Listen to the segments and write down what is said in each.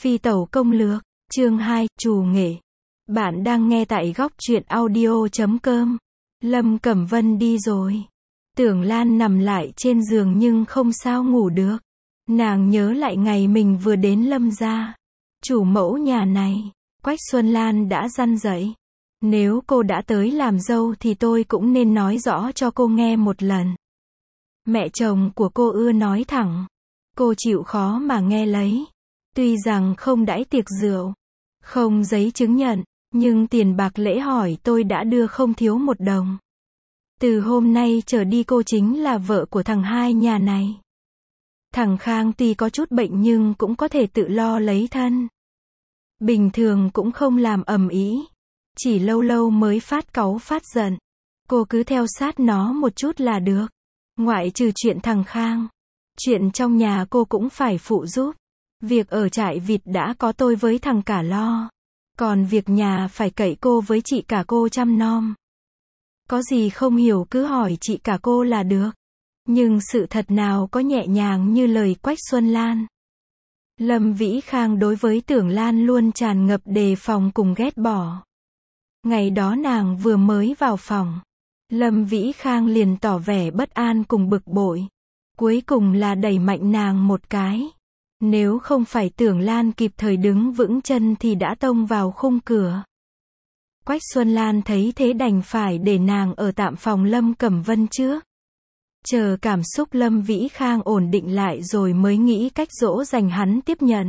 Phi tẩu công lược, chương 2, trù nghệ. Bạn đang nghe tại góc truyện audio.com. Lâm Cẩm Vân đi rồi. Tưởng Lan nằm lại trên giường nhưng không sao ngủ được. Nàng nhớ lại ngày mình vừa đến Lâm gia. Chủ mẫu nhà này, Quách Xuân Lan đã răn dạy. Nếu cô đã tới làm dâu thì tôi cũng nên nói rõ cho cô nghe một lần. Mẹ chồng của cô ưa nói thẳng. Cô chịu khó mà nghe lấy. Tuy rằng không đãi tiệc rượu, không giấy chứng nhận, nhưng tiền bạc lễ hỏi tôi đã đưa không thiếu một đồng. Từ hôm nay trở đi cô chính là vợ của thằng hai nhà này. Thằng Khang tuy có chút bệnh nhưng cũng có thể tự lo lấy thân. Bình thường cũng không làm ầm ĩ, chỉ lâu lâu mới phát cáu phát giận. Cô cứ theo sát nó một chút là được. Ngoại trừ chuyện thằng Khang, chuyện trong nhà cô cũng phải phụ giúp. Việc ở trại vịt đã có tôi với thằng cả lo. Còn việc nhà phải cậy cô với chị cả cô chăm nom. Có gì không hiểu cứ hỏi chị cả cô là được. Nhưng sự thật nào có nhẹ nhàng như lời Quách Xuân Lan. Lâm Vĩ Khang đối với Tưởng Lan luôn tràn ngập đề phòng cùng ghét bỏ. Ngày đó nàng vừa mới vào phòng, Lâm Vĩ Khang liền tỏ vẻ bất an cùng bực bội. Cuối cùng là đẩy mạnh nàng một cái. Nếu không phải Tưởng Lan kịp thời đứng vững chân thì đã tông vào khung cửa. Quách Xuân Lan thấy thế đành phải để nàng ở tạm phòng Lâm Cẩm Vân trước. Chờ cảm xúc Lâm Vĩ Khang ổn định lại rồi mới nghĩ cách dỗ dành hắn tiếp nhận.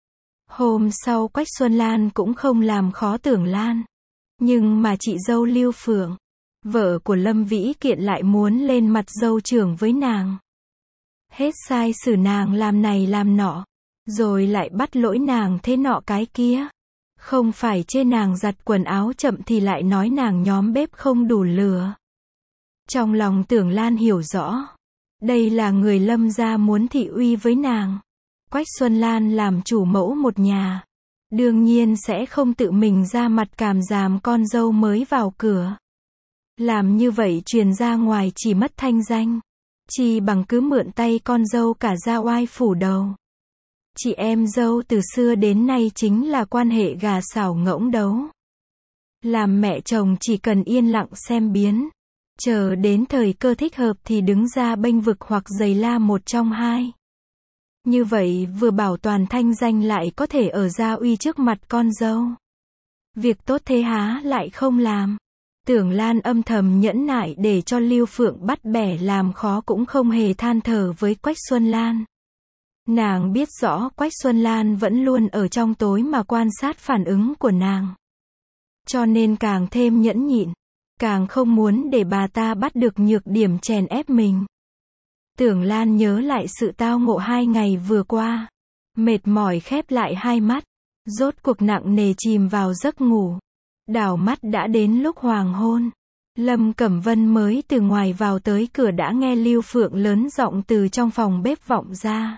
Hôm sau Quách Xuân Lan cũng không làm khó Tưởng Lan. Nhưng mà chị dâu Lưu Phượng, vợ của Lâm Vĩ Kiện lại muốn lên mặt dâu trưởng với nàng. Hết sai xử nàng làm này làm nọ, rồi lại bắt lỗi nàng thế nọ cái kia. Không phải chê nàng giặt quần áo chậm thì lại nói nàng nhóm bếp không đủ lửa. Trong lòng Tưởng Lan hiểu rõ, đây là người Lâm gia muốn thị uy với nàng. Quách Xuân Lan làm chủ mẫu một nhà, đương nhiên sẽ không tự mình ra mặt càm ràm con dâu mới vào cửa. Làm như vậy truyền ra ngoài chỉ mất thanh danh. Chỉ bằng cứ mượn tay con dâu cả ra oai phủ đầu. Chị em dâu từ xưa đến nay chính là quan hệ gà xào ngỗng đấu. Làm mẹ chồng chỉ cần yên lặng xem biến. Chờ đến thời cơ thích hợp thì đứng ra bênh vực hoặc giày la một trong hai. Như vậy vừa bảo toàn thanh danh lại có thể ở gia uy trước mặt con dâu. Việc tốt thế há lại không làm. Tưởng Lan âm thầm nhẫn nại để cho Lưu Phượng bắt bẻ làm khó cũng không hề than thở với Quách Xuân Lan. Nàng biết rõ Quách Xuân Lan vẫn luôn ở trong tối mà quan sát phản ứng của nàng. Cho nên càng thêm nhẫn nhịn, càng không muốn để bà ta bắt được nhược điểm chèn ép mình. Tưởng Lan nhớ lại sự tao ngộ 2 ngày vừa qua. Mệt mỏi khép lại hai mắt, rốt cuộc nặng nề chìm vào giấc ngủ. Đảo mắt đã đến lúc hoàng hôn. Lâm Cẩm Vân mới từ ngoài vào tới cửa đã nghe Lưu Phượng lớn giọng từ trong phòng bếp vọng ra.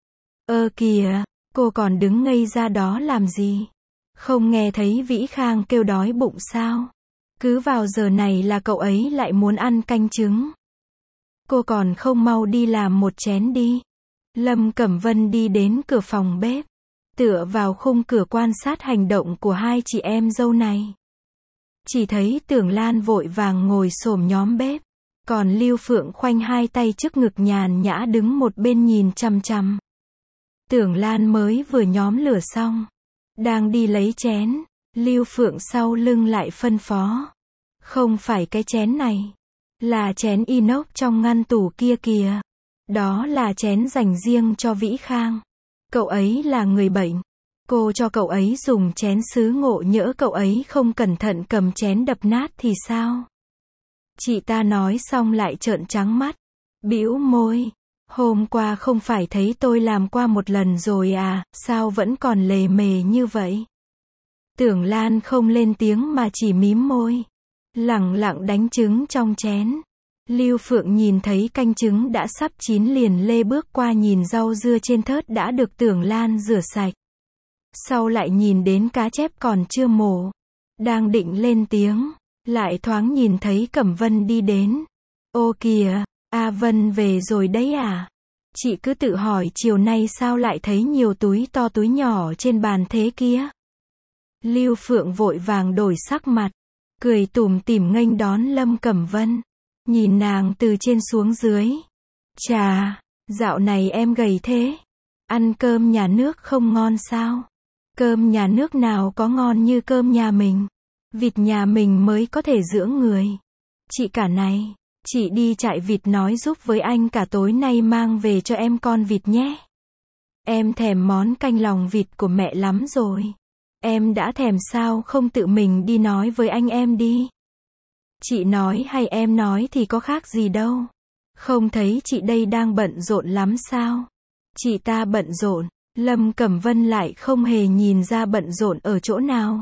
Ơ kìa, cô còn đứng ngây ra đó làm gì? Không nghe thấy Vĩ Khang kêu đói bụng sao? Cứ vào giờ này là cậu ấy lại muốn ăn canh trứng. Cô còn không mau đi làm một chén đi. Lâm Cẩm Vân đi đến cửa phòng bếp, tựa vào khung cửa quan sát hành động của hai chị em dâu này. Chỉ thấy Tưởng Lan vội vàng ngồi xổm nhóm bếp, còn Lưu Phượng khoanh hai tay trước ngực nhàn nhã đứng một bên nhìn chằm chằm. Tưởng Lan mới vừa nhóm lửa xong, đang đi lấy chén, Lưu Phượng sau lưng lại phân phó. Không phải cái chén này, là chén inox trong ngăn tủ kia kìa. Đó là chén dành riêng cho Vĩ Khang. Cậu ấy là người bệnh. Cô cho cậu ấy dùng chén sứ, ngộ nhỡ cậu ấy không cẩn thận cầm chén đập nát thì sao? Chị ta nói xong lại trợn trắng mắt, bĩu môi. Hôm qua không phải thấy tôi làm qua một lần rồi à, sao vẫn còn lề mề như vậy? Tưởng Lan không lên tiếng mà chỉ mím môi, lẳng lặng đánh trứng trong chén. Lưu Phượng nhìn thấy canh trứng đã sắp chín liền lê bước qua nhìn rau dưa trên thớt đã được Tưởng Lan rửa sạch. Sau lại nhìn đến cá chép còn chưa mổ. Đang định lên tiếng, lại thoáng nhìn thấy Cẩm Vân đi đến. Ô kìa, A Vân về rồi đấy à? Chị cứ tự hỏi chiều nay sao lại thấy nhiều túi to túi nhỏ trên bàn thế kia. Lưu Phượng vội vàng đổi sắc mặt, cười tủm tỉm nghênh đón Lâm Cẩm Vân, nhìn nàng từ trên xuống dưới. Chà, dạo này em gầy thế, ăn cơm nhà nước không ngon sao? Cơm nhà nước nào có ngon như cơm nhà mình, vịt nhà mình mới có thể dưỡng người. Chị cả này, chị đi chạy vịt nói giúp với anh cả tối nay mang về cho em con vịt nhé. Em thèm món canh lòng vịt của mẹ lắm rồi. Em đã thèm sao không tự mình đi nói với anh em đi. Chị nói hay em nói thì có khác gì đâu. Không thấy chị đây đang bận rộn lắm sao? Chị ta bận rộn, Lâm Cẩm Vân lại không hề nhìn ra bận rộn ở chỗ nào.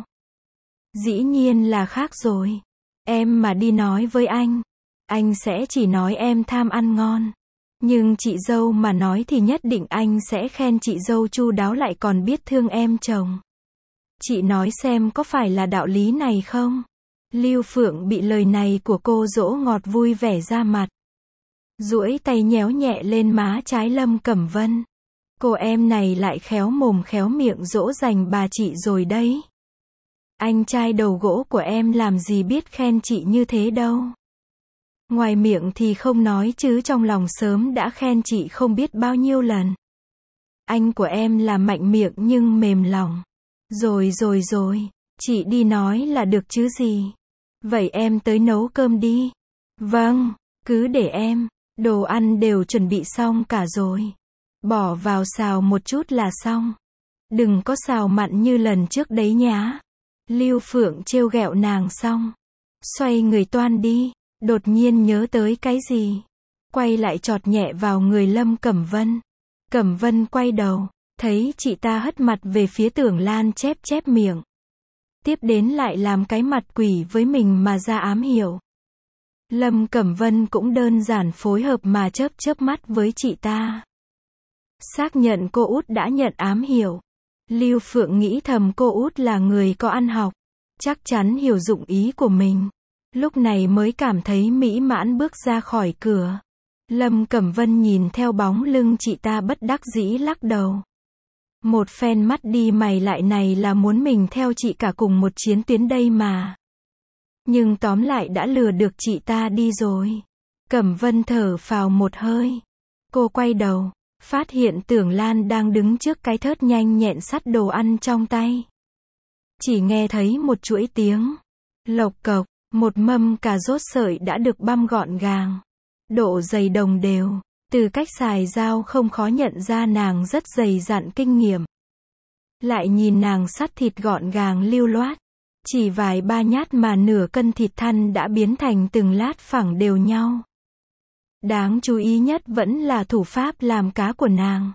Dĩ nhiên là khác rồi. Em mà đi nói với anh sẽ chỉ nói em tham ăn ngon. Nhưng chị dâu mà nói thì nhất định anh sẽ khen chị dâu chu đáo lại còn biết thương em chồng. Chị nói xem có phải là đạo lý này không? Lưu Phượng bị lời này của cô dỗ ngọt vui vẻ ra mặt. Duỗi tay nhéo nhẹ lên má trái Lâm Cẩm Vân. Cô em này lại khéo mồm khéo miệng dỗ dành bà chị rồi đấy. Anh trai đầu gỗ của em làm gì biết khen chị như thế đâu. Ngoài miệng thì không nói chứ trong lòng sớm đã khen chị không biết bao nhiêu lần. Anh của em là mạnh miệng nhưng mềm lòng. Rồi, chị đi nói là được chứ gì. Vậy em tới nấu cơm đi. Vâng, cứ để em, đồ ăn đều chuẩn bị xong cả rồi. Bỏ vào xào một chút là xong. Đừng có xào mặn như lần trước đấy nhá. Lưu Phượng trêu ghẹo nàng xong, xoay người toan đi, đột nhiên nhớ tới cái gì. Quay lại chọt nhẹ vào người Lâm Cẩm Vân. Cẩm Vân quay đầu, thấy chị ta hất mặt về phía Tưởng Lan chép chép miệng. Tiếp đến lại làm cái mặt quỷ với mình mà ra ám hiệu. Lâm Cẩm Vân cũng đơn giản phối hợp mà chớp chớp mắt với chị ta. Xác nhận cô út đã nhận ám hiệu. Lưu Phượng nghĩ thầm cô út là người có ăn học, chắc chắn hiểu dụng ý của mình. Lúc này mới cảm thấy mỹ mãn bước ra khỏi cửa. Lâm Cẩm Vân nhìn theo bóng lưng chị ta bất đắc dĩ lắc đầu. Một phen mắt đi mày lại này là muốn mình theo chị cả cùng một chiến tuyến đây mà. Nhưng tóm lại đã lừa được chị ta đi rồi. Cẩm Vân thở phào một hơi. Cô quay đầu, phát hiện Tưởng Lan đang đứng trước cái thớt nhanh nhẹn xắt đồ ăn trong tay. Chỉ nghe thấy một chuỗi tiếng lộc cộc, một mâm cà rốt sợi đã được băm gọn gàng, độ dày đồng đều. Từ cách xài dao không khó nhận ra nàng rất dày dặn kinh nghiệm. Lại nhìn nàng sắt thịt gọn gàng lưu loát, chỉ vài ba nhát mà nửa cân thịt thăn đã biến thành từng lát phẳng đều nhau. Đáng chú ý nhất vẫn là thủ pháp làm cá của nàng.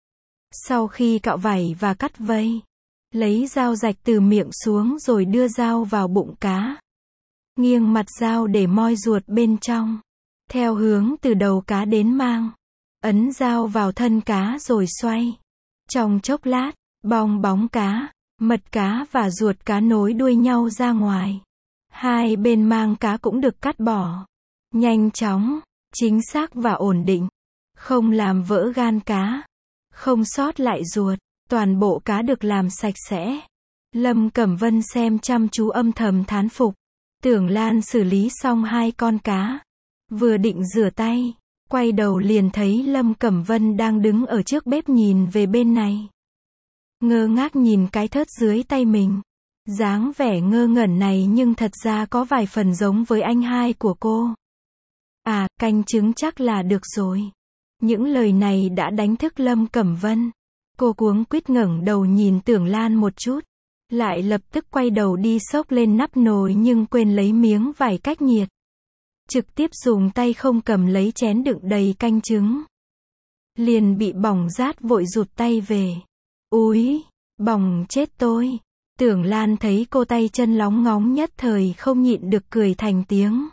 Sau khi cạo vảy và cắt vây, lấy dao rạch từ miệng xuống rồi đưa dao vào bụng cá. Nghiêng mặt dao để moi ruột bên trong. Theo hướng từ đầu cá đến mang. Ấn dao vào thân cá rồi xoay. Trong chốc lát, bong bóng cá, mật cá và ruột cá nối đuôi nhau ra ngoài. Hai bên mang cá cũng được cắt bỏ. Nhanh chóng, chính xác và ổn định. Không làm vỡ gan cá. Không sót lại ruột. Toàn bộ cá được làm sạch sẽ. Lâm Cẩm Vân xem chăm chú âm thầm thán phục. Tưởng Lan xử lý xong hai con cá. Vừa định rửa tay, quay đầu liền thấy Lâm Cẩm Vân đang đứng ở trước bếp nhìn về bên này. Ngơ ngác nhìn cái thớt dưới tay mình. Dáng vẻ ngơ ngẩn này nhưng thật ra có vài phần giống với anh hai của cô. À, canh trứng chắc là được rồi. Những lời này đã đánh thức Lâm Cẩm Vân. Cô cuống quýt ngẩng đầu nhìn Tưởng Lan một chút. Lại lập tức quay đầu đi xốc lên nắp nồi nhưng quên lấy miếng vải cách nhiệt. Trực tiếp dùng tay không cầm lấy chén đựng đầy canh trứng. Liền bị bỏng rát vội rụt tay về. Úi, bỏng chết tôi. Tưởng Lan thấy cô tay chân lóng ngóng nhất thời không nhịn được cười thành tiếng.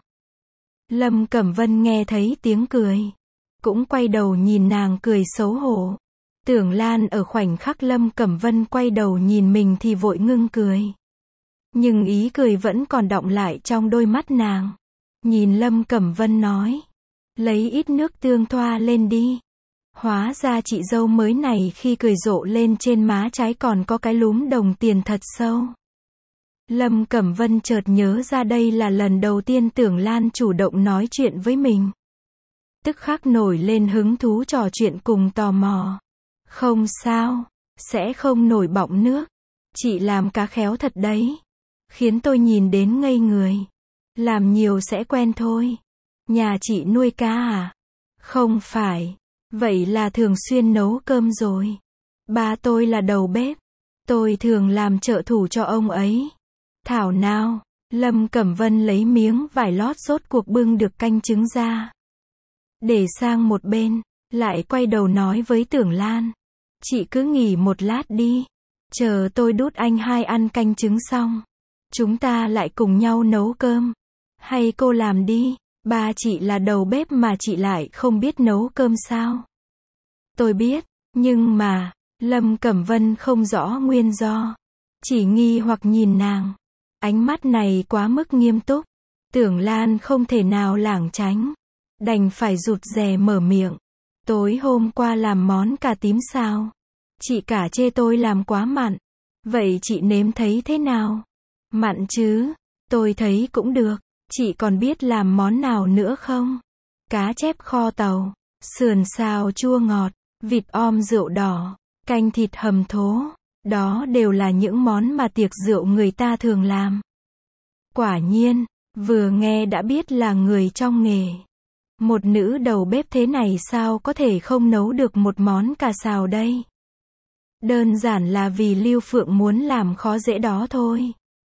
Lâm Cẩm Vân nghe thấy tiếng cười. Cũng quay đầu nhìn nàng cười xấu hổ. Tưởng Lan ở khoảnh khắc Lâm Cẩm Vân quay đầu nhìn mình thì vội ngưng cười. Nhưng ý cười vẫn còn đọng lại trong đôi mắt nàng. Nhìn Lâm Cẩm Vân nói. Lấy ít nước tương thoa lên đi. Hóa ra chị dâu mới này khi cười rộ lên trên má trái còn có cái lúm đồng tiền thật sâu. Lâm Cẩm Vân chợt nhớ ra đây là lần đầu tiên Tưởng Lan chủ động nói chuyện với mình. Tức khắc nổi lên hứng thú trò chuyện cùng tò mò. Không sao, sẽ không nổi bọng nước. Chị làm cá khéo thật đấy. Khiến tôi nhìn đến ngây người. Làm nhiều sẽ quen thôi. Nhà chị nuôi cá à? Không phải. Vậy là thường xuyên nấu cơm rồi. Ba tôi là đầu bếp. Tôi thường làm trợ thủ cho ông ấy. Thảo nào, Lâm Cẩm Vân lấy miếng vải lót rốt cuộc bưng được canh trứng ra. Để sang một bên, lại quay đầu nói với Tưởng Lan. Chị cứ nghỉ một lát đi. Chờ tôi đút anh hai ăn canh trứng xong. Chúng ta lại cùng nhau nấu cơm. Hay cô làm đi, ba chị là đầu bếp mà chị lại không biết nấu cơm sao? Tôi biết, nhưng mà, Lâm Cẩm Vân không rõ nguyên do. Chỉ nghi hoặc nhìn nàng. Ánh mắt này quá mức nghiêm túc. Tưởng Lan không thể nào lảng tránh. Đành phải rụt rè mở miệng. Tối hôm qua làm món cà tím sao? Chị cả chê tôi làm quá mặn. Vậy chị nếm thấy thế nào? Mặn chứ? Tôi thấy cũng được. Chị còn biết làm món nào nữa không? Cá chép kho tàu, sườn xào chua ngọt, vịt om rượu đỏ, canh thịt hầm thố. Đó đều là những món mà tiệc rượu người ta thường làm. Quả nhiên, vừa nghe đã biết là người trong nghề. Một nữ đầu bếp thế này sao có thể không nấu được một món cà xào đây? Đơn giản là vì Lưu Phượng muốn làm khó dễ đó thôi.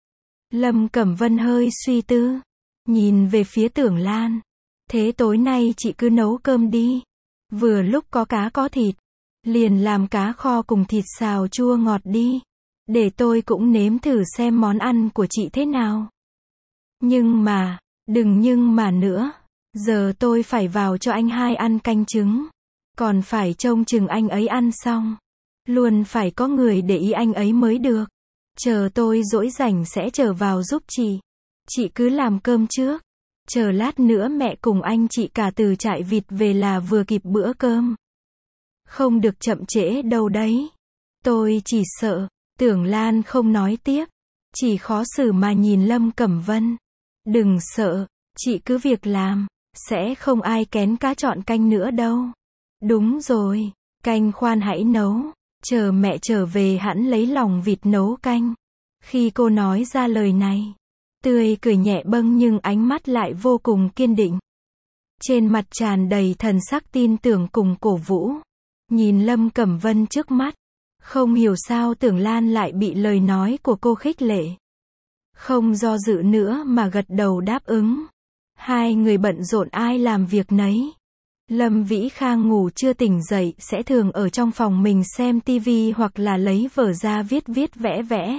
Lâm Cẩm Vân hơi suy tư, nhìn về phía Tưởng Lan. Thế tối nay chị cứ nấu cơm đi. Vừa lúc có cá có thịt. Liền làm cá kho cùng thịt xào chua ngọt đi. Để tôi cũng nếm thử xem món ăn của chị thế nào. Nhưng mà, đừng nhưng mà nữa. Giờ tôi phải vào cho anh hai ăn canh trứng. Còn phải trông chừng anh ấy ăn xong. Luôn phải có người để ý anh ấy mới được. Chờ tôi rỗi rảnh sẽ trở vào giúp chị. Chị cứ làm cơm trước. Chờ lát nữa mẹ cùng anh chị cả từ trại vịt về là vừa kịp bữa cơm. Không được chậm trễ đâu đấy. Tôi chỉ sợ. Tưởng Lan không nói tiếp. Chỉ khó xử mà nhìn Lâm Cẩm Vân. Đừng sợ. Chị cứ việc làm. Sẽ không ai kén cá chọn canh nữa đâu. Đúng rồi. Canh khoan hãy nấu. Chờ mẹ trở về hẵng lấy lòng vịt nấu canh. Khi cô nói ra lời này. Tươi cười nhẹ bâng nhưng ánh mắt lại vô cùng kiên định. Trên mặt tràn đầy thần sắc tin tưởng cùng cổ vũ. Nhìn Lâm Cẩm Vân trước mắt. Không hiểu sao Tưởng Lan lại bị lời nói của cô khích lệ. Không do dự nữa mà gật đầu đáp ứng. Hai người bận rộn ai làm việc nấy. Lâm Vĩ Khang ngủ chưa tỉnh dậy sẽ thường ở trong phòng mình xem tivi hoặc là lấy vở ra viết vẽ vẽ.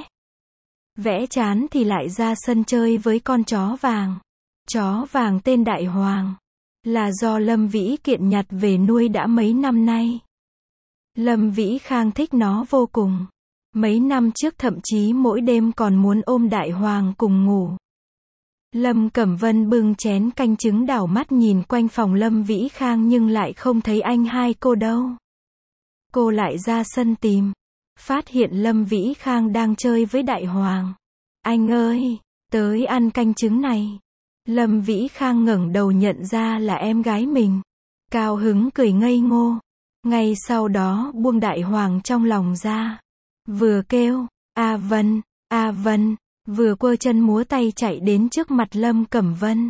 Vẽ chán thì lại ra sân chơi với con chó vàng. Chó vàng tên Đại Hoàng. Là do Lâm Vĩ Kiện nhặt về nuôi đã mấy năm nay. Lâm Vĩ Khang thích nó vô cùng. Mấy năm trước thậm chí mỗi đêm còn muốn ôm Đại Hoàng cùng ngủ. Lâm Cẩm Vân bưng chén canh trứng đảo mắt nhìn quanh phòng Lâm Vĩ Khang nhưng lại không thấy anh hai cô đâu. Cô lại ra sân tìm. Phát hiện Lâm Vĩ Khang đang chơi với Đại Hoàng. Anh ơi, tới ăn canh trứng này. Lâm Vĩ Khang ngẩng đầu nhận ra là em gái mình. Cao hứng cười ngây ngô. Ngay sau đó buông Đại Hoàng trong lòng ra. Vừa kêu, A Vân, vừa quơ chân múa tay chạy đến trước mặt Lâm Cẩm Vân.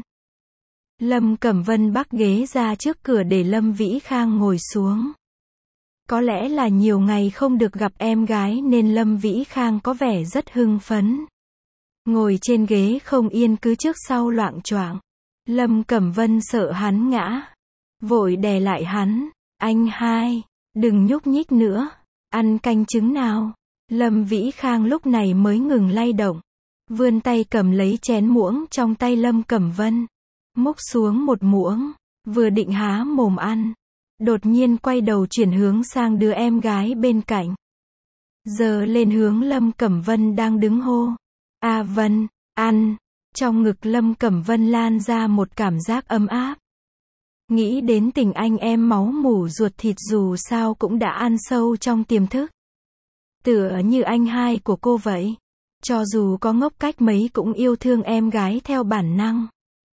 Lâm Cẩm Vân bắc ghế ra trước cửa để Lâm Vĩ Khang ngồi xuống. Có lẽ là nhiều ngày không được gặp em gái nên Lâm Vĩ Khang có vẻ rất hưng phấn. Ngồi trên ghế không yên cứ trước sau loạng choạng. Lâm Cẩm Vân sợ hắn ngã. Vội đè lại hắn. Anh hai, đừng nhúc nhích nữa. Ăn canh trứng nào. Lâm Vĩ Khang lúc này mới ngừng lay động. Vươn tay cầm lấy chén muỗng trong tay Lâm Cẩm Vân. Múc xuống một muỗng. Vừa định há mồm ăn. Đột nhiên quay đầu chuyển hướng sang đứa em gái bên cạnh. Giờ lên hướng Lâm Cẩm Vân đang đứng hô. A Vân, ăn. Trong ngực Lâm Cẩm Vân lan ra một cảm giác ấm áp. Nghĩ đến tình anh em máu mủ ruột thịt dù sao cũng đã ăn sâu trong tiềm thức. Tựa như anh hai của cô vậy. Cho dù có ngốc cách mấy cũng yêu thương em gái theo bản năng.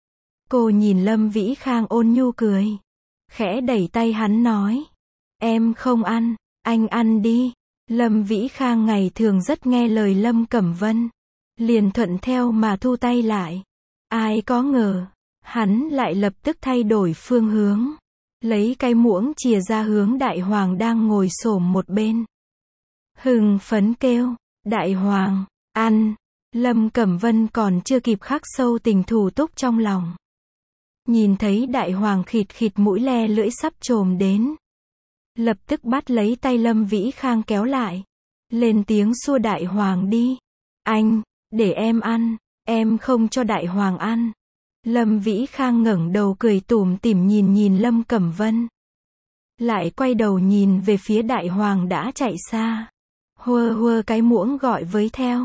Cô nhìn Lâm Vĩ Khang ôn nhu cười. Khẽ đẩy tay hắn nói. Em không ăn, anh ăn đi. Lâm Vĩ Khang ngày thường rất nghe lời Lâm Cẩm Vân. Liền thuận theo mà thu tay lại. Ai có ngờ, hắn lại lập tức thay đổi phương hướng. Lấy cái muỗng chìa ra hướng Đại Hoàng đang ngồi xổm một bên. Hưng phấn kêu, Đại Hoàng, ăn. Lâm Cẩm Vân còn chưa kịp khắc sâu tình thù túc trong lòng. Nhìn thấy Đại Hoàng khịt khịt mũi le lưỡi sắp chồm đến. Lập tức bắt lấy tay Lâm Vĩ Khang kéo lại. Lên tiếng xua Đại Hoàng đi. Anh, để em ăn, em không cho Đại Hoàng ăn. Lâm Vĩ Khang ngẩng đầu cười tủm tỉm nhìn Lâm Cẩm Vân. Lại quay đầu nhìn về phía Đại Hoàng đã chạy xa. Hua cái muỗng gọi với theo.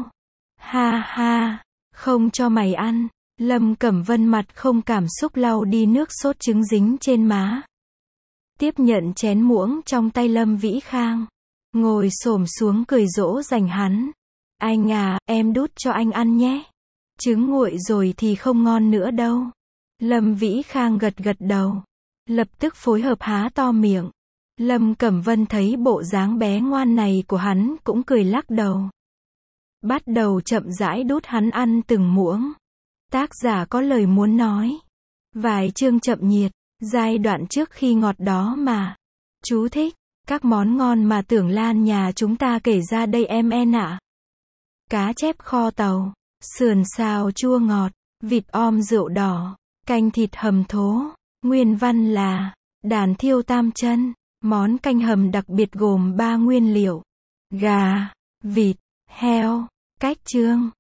Ha ha, không cho mày ăn. Lâm Cẩm Vân mặt không cảm xúc lau đi nước sốt trứng dính trên má. Tiếp nhận chén muỗng trong tay Lâm Vĩ Khang. Ngồi xổm xuống cười dỗ dành hắn. Anh à, em đút cho anh ăn nhé. Trứng nguội rồi thì không ngon nữa đâu. Lâm Vĩ Khang gật đầu. Lập tức phối hợp há to miệng. Lâm Cẩm Vân thấy bộ dáng bé ngoan này của hắn cũng cười lắc đầu. Bắt đầu chậm rãi đút hắn ăn từng muỗng. Tác giả có lời muốn nói. Vài chương chậm nhiệt. Giai đoạn trước khi ngọt đó mà. Chú thích. Các món ngon mà Tưởng Lan nhà chúng ta kể ra đây em ạ. Cá chép kho tàu. Sườn xào chua ngọt. Vịt om rượu đỏ. Canh thịt hầm thố. Nguyên văn là đàn thiêu tam chân. Món canh hầm đặc biệt gồm 3 nguyên liệu. Gà, vịt, heo. Cách chương.